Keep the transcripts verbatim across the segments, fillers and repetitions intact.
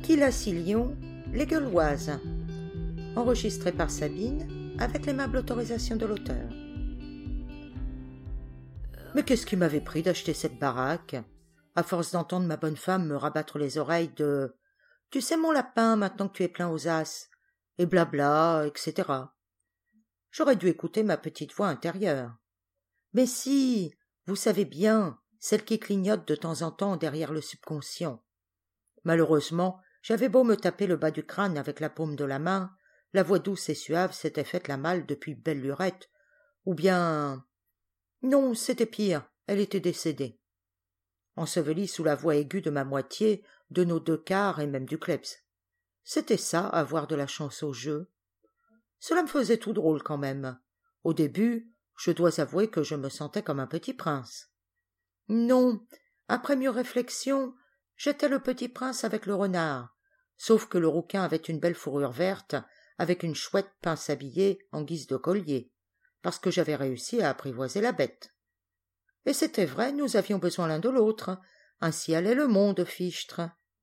Quilacilion, les Gueuloises, enregistré par Sabine avec l'aimable autorisation de l'auteur. Mais qu'est-ce qui m'avait pris d'acheter cette baraque, à force d'entendre ma bonne femme me rabattre les oreilles de « Tu sais mon lapin, maintenant que tu es plein aux as » et blabla, et cetera. J'aurais dû écouter ma petite voix intérieure. Mais si, vous savez bien, celle qui clignote de temps en temps derrière le subconscient. Malheureusement, j'avais beau me taper le bas du crâne avec la paume de la main, la voix douce et suave s'était faite la malle depuis belle lurette, ou bien... Non, c'était pire, elle était décédée. Ensevelie sous la voix aiguë de ma moitié, de nos deux quarts et même du kleps. C'était ça, avoir de la chance au jeu. Cela me faisait tout drôle quand même. Au début, je dois avouer que je me sentais comme un petit prince. Non, après mieux réflexion, j'étais le petit prince avec le renard, sauf que le rouquin avait une belle fourrure verte, avec une chouette pince habillée en guise de collier, parce que j'avais réussi à apprivoiser la bête. Et c'était vrai, nous avions besoin l'un de l'autre, ainsi allait le monde, fichtre.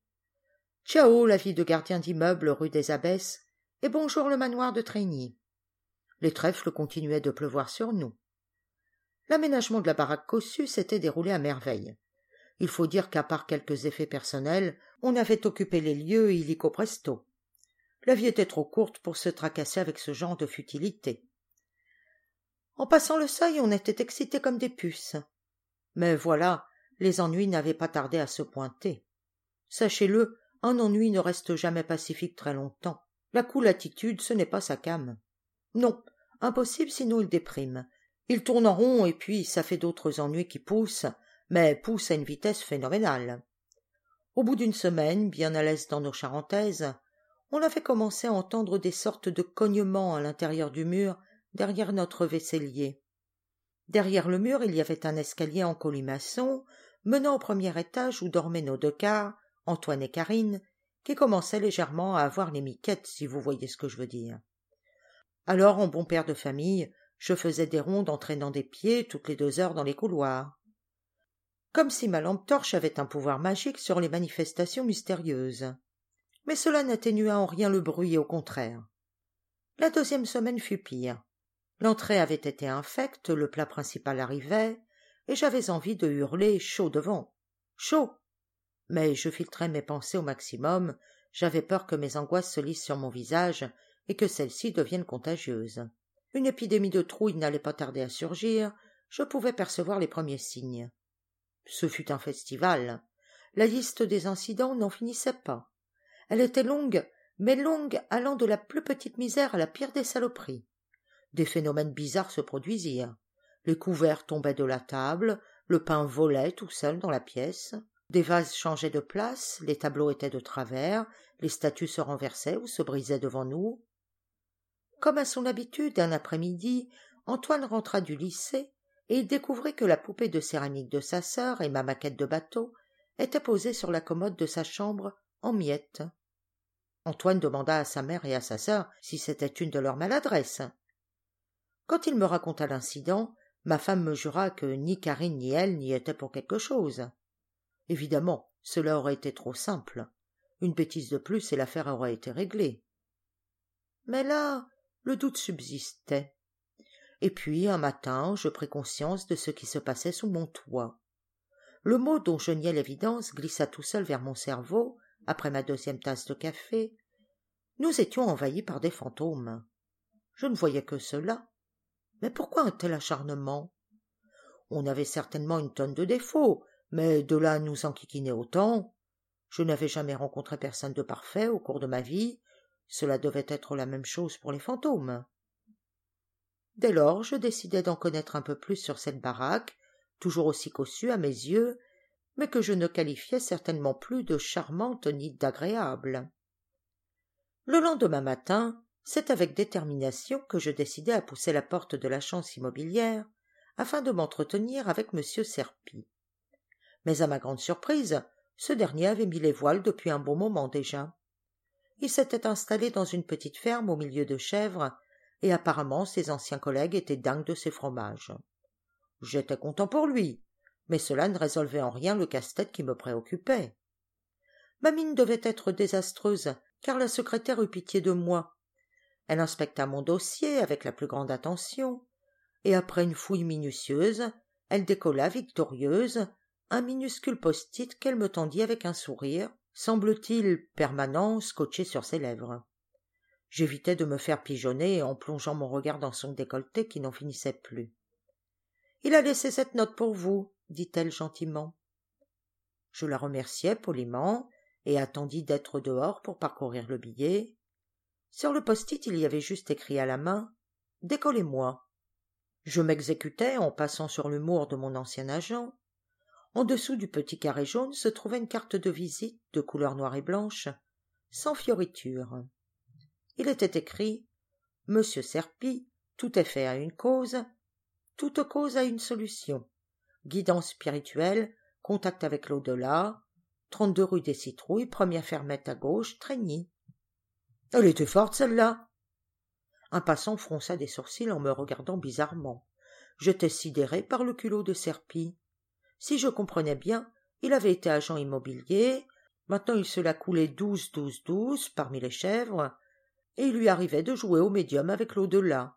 Ciao, la vie de gardien d'immeuble rue des Abbesses, et bonjour le manoir de Trégny. Les trèfles continuaient de pleuvoir sur nous. L'aménagement de la baraque cossue s'était déroulé à merveille. Il faut dire qu'à part quelques effets personnels, on avait occupé les lieux illico presto. La vie était trop courte pour se tracasser avec ce genre de futilité. En passant le seuil, on était excités comme des puces. Mais voilà, les ennuis n'avaient pas tardé à se pointer. Sachez-le, un ennui ne reste jamais pacifique très longtemps. La cool attitude, ce n'est pas sa came. Non, impossible sinon il déprime. Il tourne en rond et puis ça fait d'autres ennuis qui poussent, mais poussent à une vitesse phénoménale. Au bout d'une semaine, bien à l'aise dans nos charentaises, on avait commencé à entendre des sortes de cognements à l'intérieur du mur, derrière notre vaisselier. Derrière le mur, il y avait un escalier en colimaçon, menant au premier étage où dormaient nos deux quarts, Antoine et Karine, qui commençaient légèrement à avoir les miquettes, si vous voyez ce que je veux dire. Alors, en bon père de famille, je faisais des rondes entraînant des pieds toutes les deux heures dans les couloirs. Comme si ma lampe torche avait un pouvoir magique sur les manifestations mystérieuses. Mais cela n'atténua en rien le bruit, au contraire. La deuxième semaine fut pire. L'entrée avait été infecte, le plat principal arrivait, et j'avais envie de hurler chaud devant. Chaud! Mais je filtrais mes pensées au maximum, j'avais peur que mes angoisses se lissent sur mon visage et que celles-ci deviennent contagieuses. Une épidémie de trouille n'allait pas tarder à surgir, je pouvais percevoir les premiers signes. Ce fut un festival. La liste des incidents n'en finissait pas. Elle était longue, mais longue allant de la plus petite misère à la pire des saloperies. Des phénomènes bizarres se produisirent. Les couverts tombaient de la table, le pain volait tout seul dans la pièce, des vases changeaient de place, les tableaux étaient de travers, les statues se renversaient ou se brisaient devant nous. Comme à son habitude, un après-midi, Antoine rentra du lycée et il découvrit que la poupée de céramique de sa sœur et ma maquette de bateau étaient posées sur la commode de sa chambre en miettes. Antoine demanda à sa mère et à sa sœur si c'était une de leurs maladresses. Quand il me raconta l'incident, ma femme me jura que ni Karine ni elle n'y étaient pour quelque chose. Évidemment, cela aurait été trop simple. Une bêtise de plus et l'affaire aurait été réglée. Mais là, le doute subsistait. Et puis, un matin, je pris conscience de ce qui se passait sous mon toit. Le mot dont je niais l'évidence glissa tout seul vers mon cerveau, après ma deuxième tasse de café. Nous étions envahis par des fantômes. Je ne voyais que cela. Mais pourquoi un tel acharnement? On avait certainement une tonne de défauts, mais de là à nous enquiquiner autant. Je n'avais jamais rencontré personne de parfait au cours de ma vie. Cela devait être la même chose pour les fantômes. Dès lors, je décidai d'en connaître un peu plus sur cette baraque, toujours aussi cossue à mes yeux, mais que je ne qualifiais certainement plus de charmante ni d'agréable. Le lendemain matin, c'est avec détermination que je décidai à pousser la porte de la chance immobilière afin de m'entretenir avec monsieur Serpy. Mais à ma grande surprise, ce dernier avait mis les voiles depuis un bon moment déjà. Il s'était installé dans une petite ferme au milieu de chèvres, et apparemment ses anciens collègues étaient dingues de ses fromages. J'étais content pour lui, mais cela ne résolvait en rien le casse-tête qui me préoccupait. Ma mine devait être désastreuse, car la secrétaire eut pitié de moi. Elle inspecta mon dossier avec la plus grande attention, et après une fouille minutieuse, elle décolla victorieuse un minuscule post-it qu'elle me tendit avec un sourire, semble-t-il permanent, scotché sur ses lèvres. J'évitais de me faire pigeonner en plongeant mon regard dans son décolleté qui n'en finissait plus. « Il a laissé cette note pour vous, » dit-elle gentiment. Je la remerciai poliment et attendis d'être dehors pour parcourir le billet. Sur le post-it, il y avait juste écrit à la main « Décollez-moi ». Je m'exécutais en passant sur l'humour de mon ancien agent. En dessous du petit carré jaune se trouvait une carte de visite de couleur noire et blanche, sans fioriture. Il était écrit « Monsieur Serpy, tout effet a une cause, toute cause a une solution. Guidance spirituelle, contact avec l'au-delà, trente-deux rue des Citrouilles, première fermette à gauche, Traigny. » Elle était forte, celle-là. Un passant fronça des sourcils en me regardant bizarrement. J'étais sidéré par le culot de Serpy. Si je comprenais bien, il avait été agent immobilier, maintenant il se la coulait douze, douze, douze parmi les chèvres, et il lui arrivait de jouer au médium avec l'au-delà.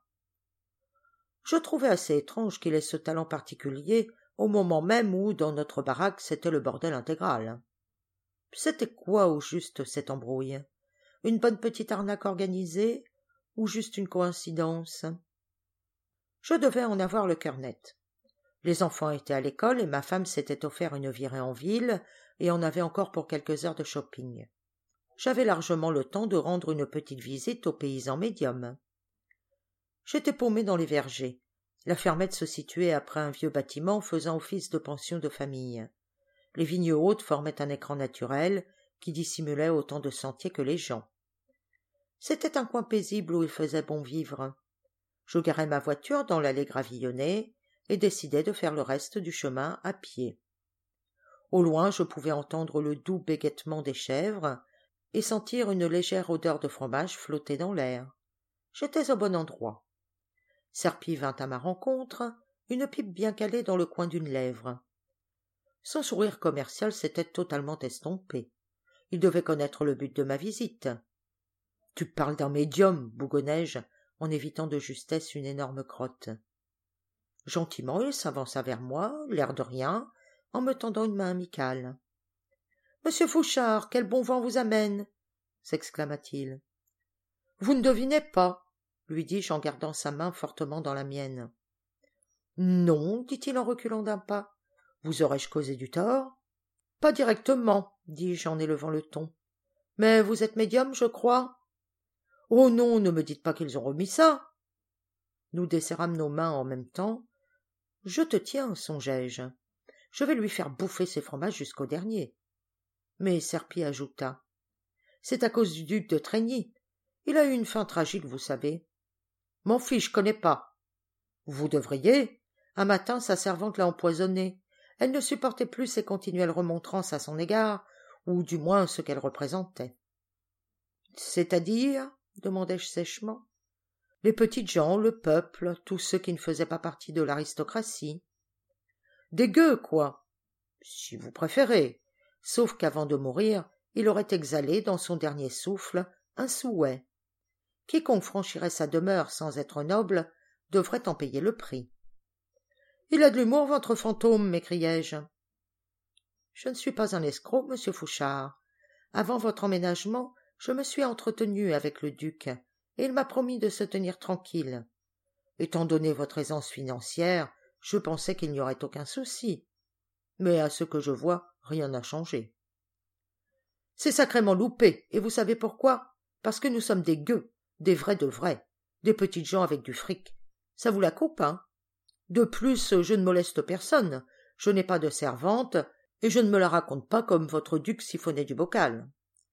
Je trouvais assez étrange qu'il ait ce talent particulier au moment même où, dans notre baraque, c'était le bordel intégral. C'était quoi au juste cette embrouille? Une bonne petite arnaque organisée ou juste une coïncidence? Je devais en avoir le cœur net. Les enfants étaient à l'école et ma femme s'était offert une virée en ville et en avait encore pour quelques heures de shopping. J'avais largement le temps de rendre une petite visite aux paysans médiums. J'étais paumé dans les vergers. La fermette se situait après un vieux bâtiment faisant office de pension de famille. Les vignes hautes formaient un écran naturel qui dissimulait autant de sentiers que les gens. C'était un coin paisible où il faisait bon vivre. Je garai ma voiture dans l'allée gravillonnée et décidai de faire le reste du chemin à pied. Au loin, je pouvais entendre le doux bégaiement des chèvres et sentir une légère odeur de fromage flotter dans l'air. J'étais au bon endroit. Serpy vint à ma rencontre, une pipe bien calée dans le coin d'une lèvre. Son sourire commercial s'était totalement estompé. Il devait connaître le but de ma visite. « Tu parles d'un médium, bougonnai-je, en évitant de justesse une énorme crotte. » Gentiment, il s'avança vers moi, l'air de rien, en me tendant une main amicale. « Monsieur Fouchard, quel bon vent vous amène » s'exclama-t-il. « Vous ne devinez pas, » lui dis-je en gardant sa main fortement dans la mienne. « Non, dit-il en reculant d'un pas. Vous aurais-je causé du tort ?»« Pas directement, dis-je en élevant le ton. Mais vous êtes médium, je crois. »« Oh non, ne me dites pas qu'ils ont remis ça. » Nous desserrâmes nos mains en même temps. « Je te tiens, songeai-je. Je vais lui faire bouffer ses fromages jusqu'au dernier. » Mais Serpy ajouta. « C'est à cause du duc de Traigny. Il a eu une fin tragique, vous savez. »« M'en fiche, je connais pas. »« Vous devriez. Un matin, sa servante l'a empoisonné. Elle ne supportait plus ses continuelles remontrances à son égard, ou du moins ce qu'elle représentait. »« C'est-à-dire » demandai-je sèchement. « Les petites gens, le peuple, tous ceux qui ne faisaient pas partie de l'aristocratie. »« Des gueux, quoi. Si vous préférez. Sauf qu'avant de mourir, il aurait exhalé dans son dernier souffle un souhait. Quiconque franchirait sa demeure sans être noble devrait en payer le prix. »« Il a de l'humour, votre fantôme, m'écriai-je. »« Je ne suis pas un escroc, monsieur Fouchard. Avant votre emménagement, je me suis entretenu avec le duc, et il m'a promis de se tenir tranquille. Étant donné votre aisance financière, je pensais qu'il n'y aurait aucun souci. Mais à ce que je vois, rien n'a changé. »« C'est sacrément loupé, et vous savez pourquoi? Parce que nous sommes des gueux, des vrais de vrais, des petites gens avec du fric. Ça vous la coupe, hein? De plus, je ne moleste personne, je n'ai pas de servante, et je ne me la raconte pas comme votre duc siphonnait du bocal. »«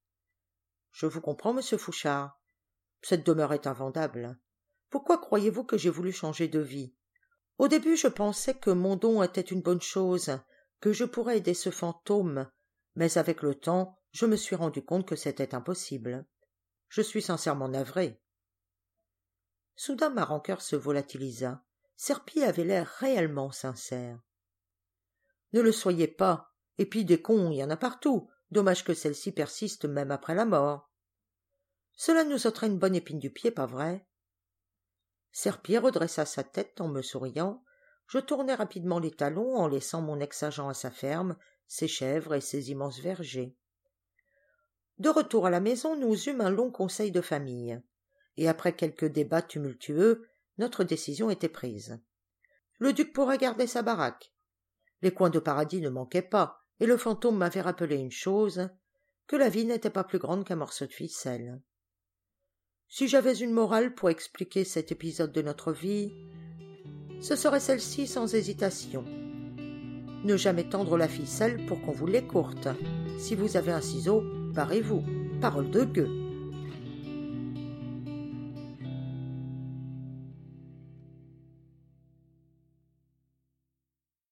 Je vous comprends, monsieur Fouchard. Cette demeure est invendable. Pourquoi croyez-vous que j'ai voulu changer de vie? Au début, je pensais que mon don était une bonne chose, que je pourrais aider ce fantôme, mais avec le temps, je me suis rendu compte que c'était impossible. Je suis sincèrement navré. » Soudain, ma rancœur se volatilisa. Serpy avait l'air réellement sincère. « Ne le soyez pas, et puis des cons, il y en a partout. Dommage que celle-ci persiste même après la mort. Cela nous ôterait une bonne épine du pied, pas vrai? Serpier redressa sa tête en me souriant. Je tournai rapidement les talons en laissant mon ex-agent à sa ferme, ses chèvres et ses immenses vergers. De retour à la maison, nous eûmes un long conseil de famille, et après quelques débats tumultueux, notre décision était prise. Le duc pourrait garder sa baraque. Les coins de paradis ne manquaient pas, et le fantôme m'avait rappelé une chose, que la vie n'était pas plus grande qu'un morceau de ficelle. Si j'avais une morale pour expliquer cet épisode de notre vie, ce serait celle-ci sans hésitation. Ne jamais tendre la ficelle pour qu'on vous l'écourte. Si vous avez un ciseau, parez-vous. Parole de gueux.